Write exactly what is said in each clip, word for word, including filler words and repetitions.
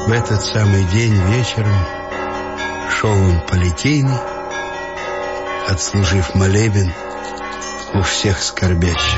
В этот самый день вечером шел он по Литейной, отслужив молебен у всех скорбящих.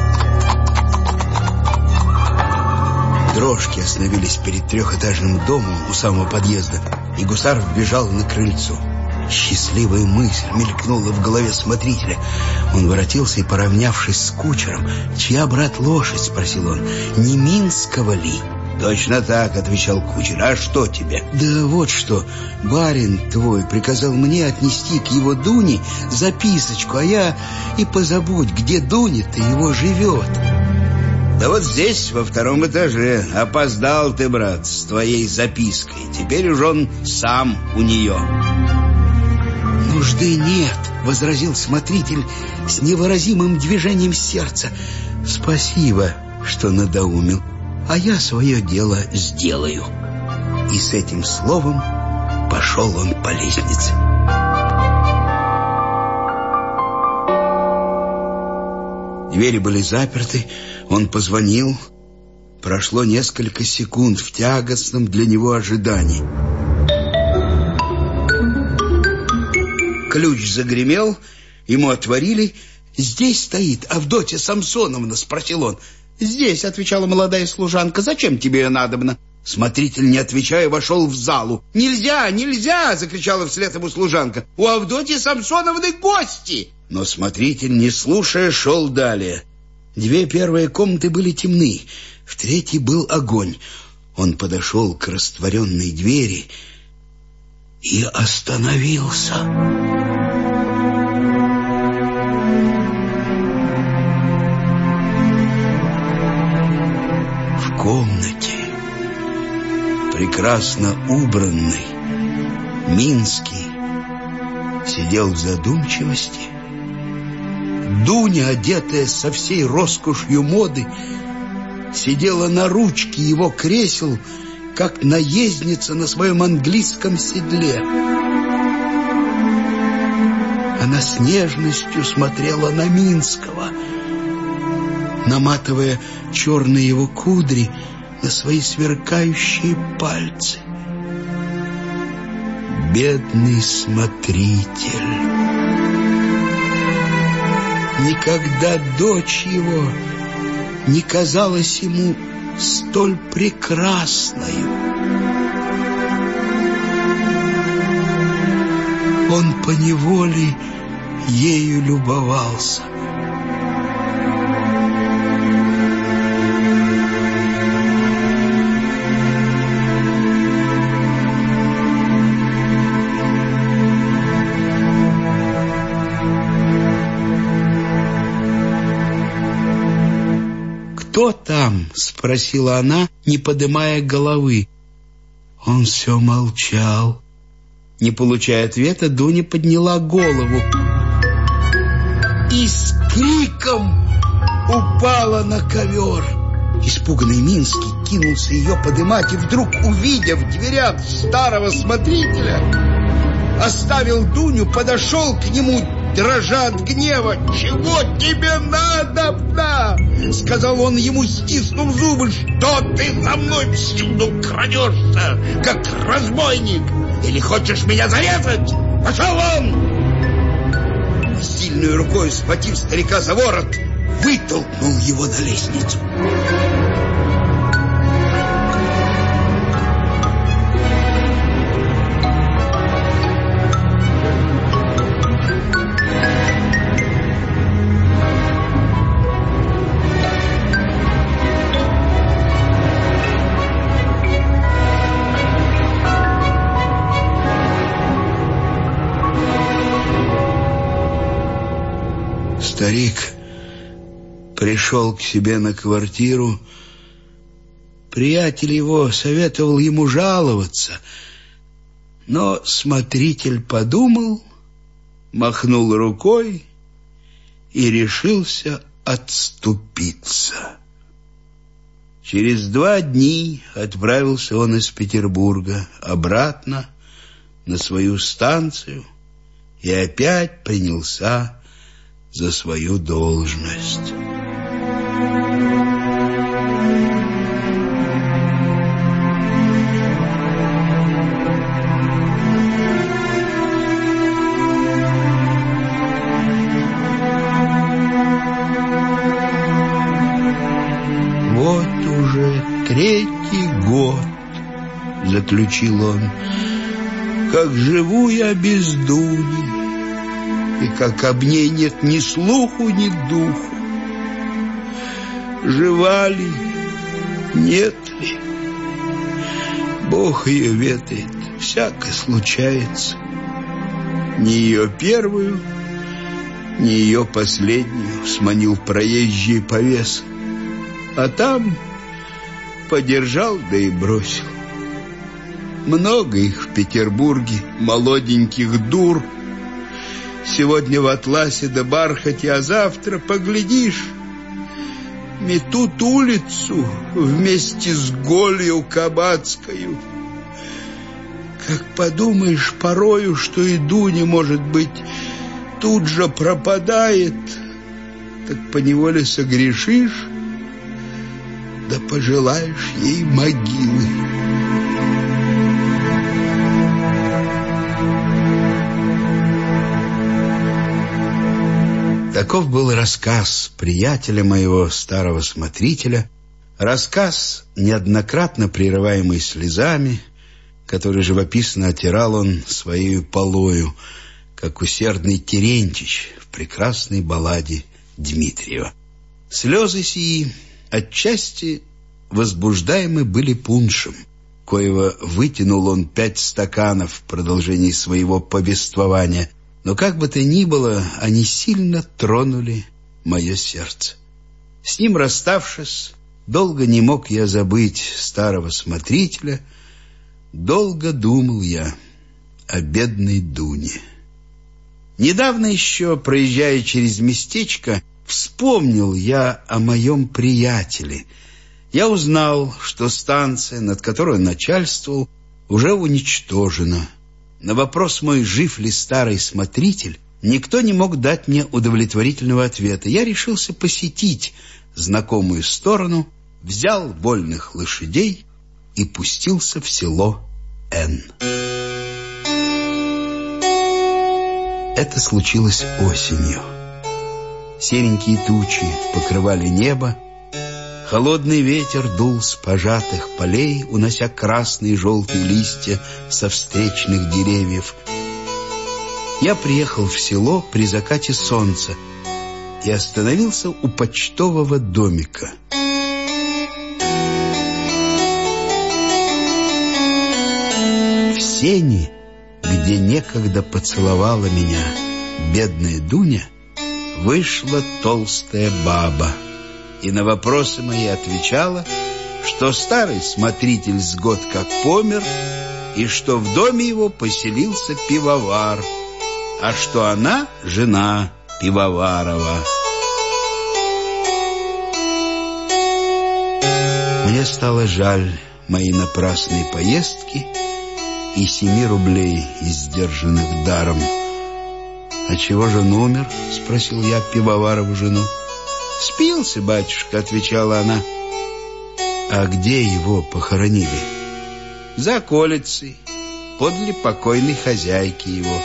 Дрожки остановились перед трехэтажным домом у самого подъезда, и гусар вбежал на крыльцо. Счастливая мысль мелькнула в голове смотрителя. Он воротился и, поравнявшись с кучером: «Чья, брат, лошадь?» — спросил он. «Не Минского ли?» «Точно так», — отвечал кучер. «А что тебе?» «Да вот что, барин твой приказал мне отнести к его Дуне записочку, а я и позабудь, где Дуня-то его живет». «Да вот здесь, во втором этаже. Опоздал ты, брат, с твоей запиской. Теперь уж он сам у нее». «Нужды нет», — возразил смотритель с невыразимым движением сердца. «Спасибо, что надоумил, а я свое дело сделаю». И с этим словом пошел он по лестнице. Двери были заперты, он позвонил. Прошло несколько секунд в тягостном для него ожидании. Ключ загремел, ему отворили. «Здесь стоит Авдотья Самсоновна?» — спросил он. «Здесь», — отвечала молодая служанка. «Зачем тебе ее надобно?» Смотритель, не отвечая, вошел в залу. «Нельзя, нельзя!» — закричала вслед ему служанка. «У Авдотьи Самсоновны гости!» Но смотритель, не слушая, шел далее. Две первые комнаты были темны, в третьей был огонь. Он подошел к растворенной двери и остановился. В комнате, прекрасно убранный, Минский сидел в задумчивости. Дуня, одетая со всей роскошью моды, сидела на ручке его кресел, как наездница на своем английском седле. Она с нежностью смотрела на Минского, наматывая черные его кудри на свои сверкающие пальцы. Бедный смотритель! Никогда дочь его не казалась ему столь прекрасною. Он поневоле ею любовался. «Кто там?» — спросила она, не поднимая головы. Он все молчал. Не получая ответа, Дуня подняла голову и с криком упала на ковер. Испуганный Минский кинулся ее подымать и вдруг, увидев в дверях старого смотрителя, оставил Дуню, подошел к нему, дрожа от гнева. «Чего тебе надо-то?» — сказал он ему, стиснув зубы. «Что ты за мной всюду крадешься, как разбойник? Или хочешь меня зарезать? Пошел вон!» Сильной рукой, схватив старика за ворот, вытолкнул его на лестницу. Старик пришел к себе на квартиру. Приятель его советовал ему жаловаться, но смотритель подумал, махнул рукой и решился отступиться. Через два дня отправился он из Петербурга обратно на свою станцию и опять принялся за свою должность. заключил он. Как живу я без Дуни, и как об ней нет ни слуху, ни духу. Жива ли, нет ли, Бог ее ведает, всяко случается. Ни ее первую, ни ее последнюю сманил проезжий повес, а там подержал, да и бросил. Много их в Петербурге, молоденьких дур. Сегодня в атласе да бархате, а завтра, поглядишь, метут улицу вместе с голью кабацкою. Как подумаешь порою, что и Дуня, может быть, тут же пропадает, так поневоле согрешишь, да пожелаешь ей могилы. Таков был рассказ приятеля моего, старого смотрителя, рассказ, неоднократно прерываемый слезами, который живописно отирал он своею полою, как усердный Терентьич в прекрасной балладе Дмитриева. Слезы сии отчасти возбуждаемы были пуншем, коего вытянул он пять стаканов в продолжении своего повествования, но как бы то ни было, они сильно тронули мое сердце. С ним расставшись, долго не мог я забыть старого смотрителя, долго думал я о бедной Дуне. Недавно еще, проезжая через местечко, вспомнил я о моем приятеле. Я узнал, что станция, над которой он начальствовал, уже уничтожена. На вопрос мой, жив ли старый смотритель, никто не мог дать мне удовлетворительного ответа. Я решился посетить знакомую сторону, взял вольных лошадей и пустился в село Н. Это случилось осенью. Серенькие тучи покрывали небо, холодный ветер дул с пожатых полей, унося красные и желтые листья со встречных деревьев. Я приехал в село при закате солнца и остановился у почтового домика. В сени, где некогда поцеловала меня бедная Дуня, вышла толстая баба и на вопросы мои отвечала, что старый смотритель с год как помер, и что в доме его поселился пивовар, а что она жена пивоварова. Мне стало жаль моей напрасной поездки и семи рублей, издержанных даром. «А чего же он умер?» — спросил я пивоварову жену. «Спился, батюшка», — отвечала она. «А где его похоронили?» «За околицей, подле покойной хозяйки его».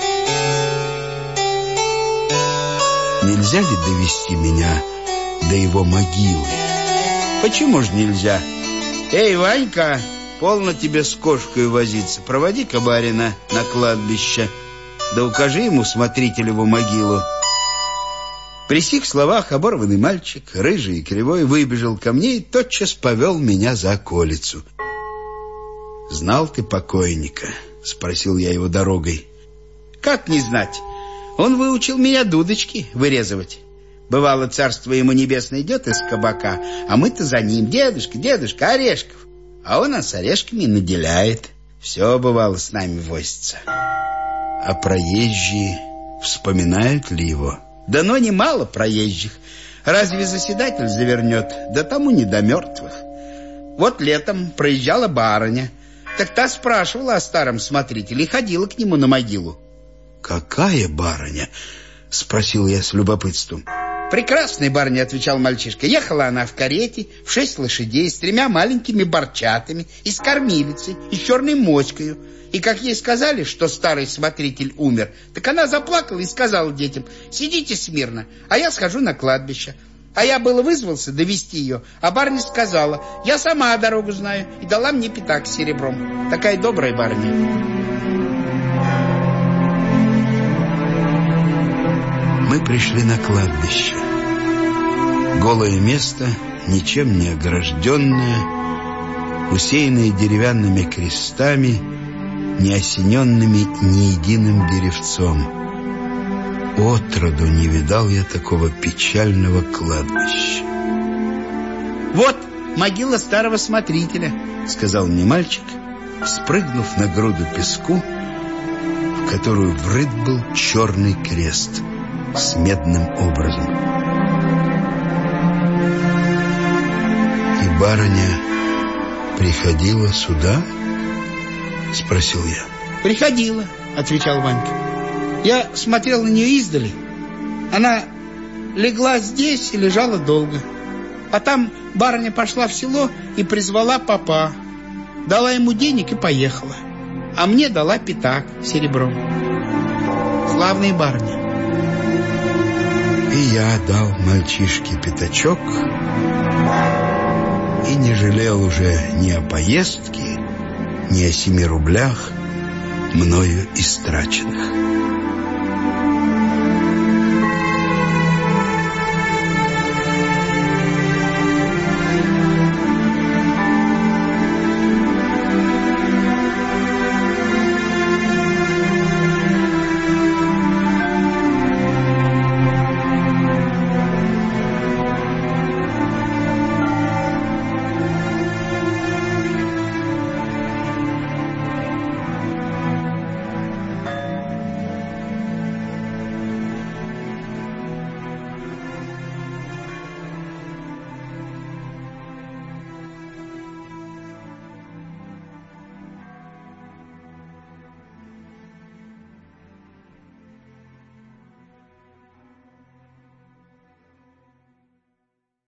«Нельзя ли довести меня до его могилы?» «Почему же нельзя? Эй, Ванька, полно тебе с кошкой возиться. Проводи-ка барина на кладбище, да укажи ему смотрителеву могилу». При сих словах оборванный мальчик, рыжий и кривой, выбежал ко мне и тотчас повел меня за околицу. «Знал ты покойника?» — спросил я его дорогой. «Как не знать? Он выучил меня дудочки вырезывать. Бывало, царство ему небесное, идет из кабака, а мы-то за ним: дедушка, дедушка, орешков. А он нас орешками наделяет. Все, бывало, с нами возится». «А проезжие вспоминают ли его?» «Да но немало проезжих. Разве заседатель завернет? Да тому не до мертвых. Вот летом проезжала барыня, так та спрашивала о старом смотрителе и ходила к нему на могилу». «Какая барыня?» — спросил я с любопытством. «Прекрасная барыня», — отвечал мальчишка. «Ехала она в карете, в шесть лошадей, с тремя маленькими барчатами, и с кормилицей, и с черной моською. И как ей сказали, что старый смотритель умер, так она заплакала и сказала детям: сидите смирно, а я схожу на кладбище. А я было вызвался довести ее, а барыня сказала: я сама дорогу знаю, и дала мне пятак с серебром. Такая добрая барыня. Мы пришли на кладбище. Голое место, ничем не огражденное, усеянное деревянными крестами, не осененными ни единым деревцом. Отроду не видал я такого печального кладбища. «Вот могила старого смотрителя», — сказал мне мальчик, спрыгнув на груду песку, в которую врыт был черный крест с медным образом. «И барыня приходила сюда?» — спросил я. «Приходила», — отвечал Ванька. «Я смотрел на нее издали. Она легла здесь и лежала долго. А там барыня пошла в село и призвала попа. Дала ему денег и поехала. А мне дала пятак серебром. Славная барыня». И я дал мальчишке пятачок и не жалел уже ни о поездке, ни о семи рублях, мною истраченных.